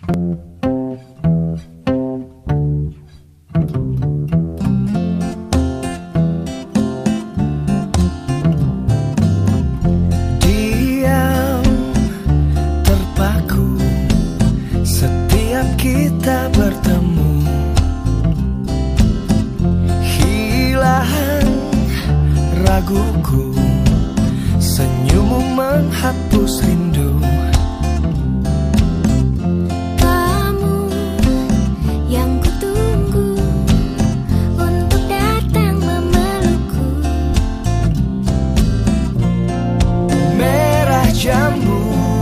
Diam terpaku setiap kita bertemu, hilang raguku, senyummu menghapus rindu. Kamu yang kutunggu untuk datang memelukku. Merah jambu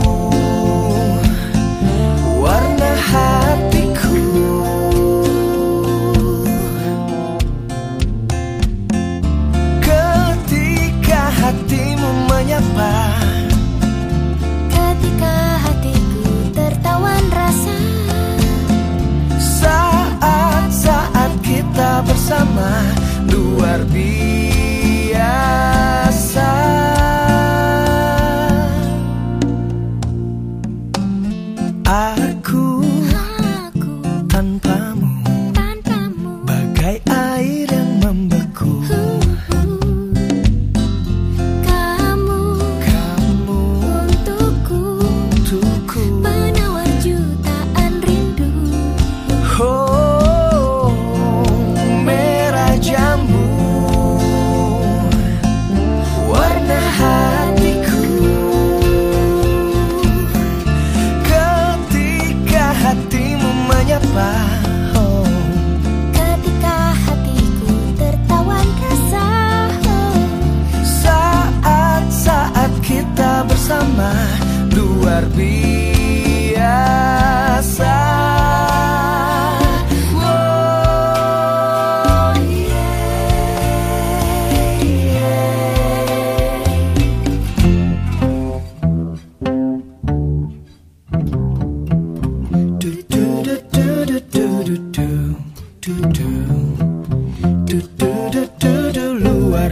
warna hatiku, ketika hatimu menyapa, Ketika hatiku tertawan rasa, saat-saat kita bersama luar biasa. Aku tanpamu bagai air yang membeku. Kamu untukku menawar jutaan rindu. Oh, merah jambu warna hatiku, ketika hatimu menyapa, oh, Ketika hatiku tertawan rasa, saat-saat kita bersama luar biasa. Oh, do do do do do do do do do do do do do, luar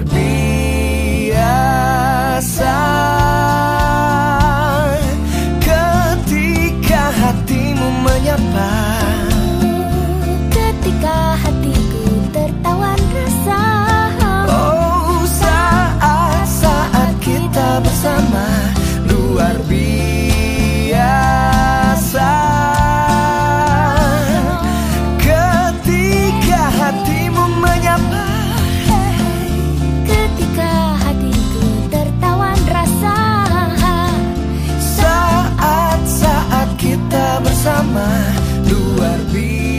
biasa. Ketika hatimu menyapa, ketika hatiku tertawan rasa, oh, saat-saat kita bersama luar biasa. Ketika hatimu menyapa, ketika hatiku tertawan rasa, saat-saat kita bersama luar biasa.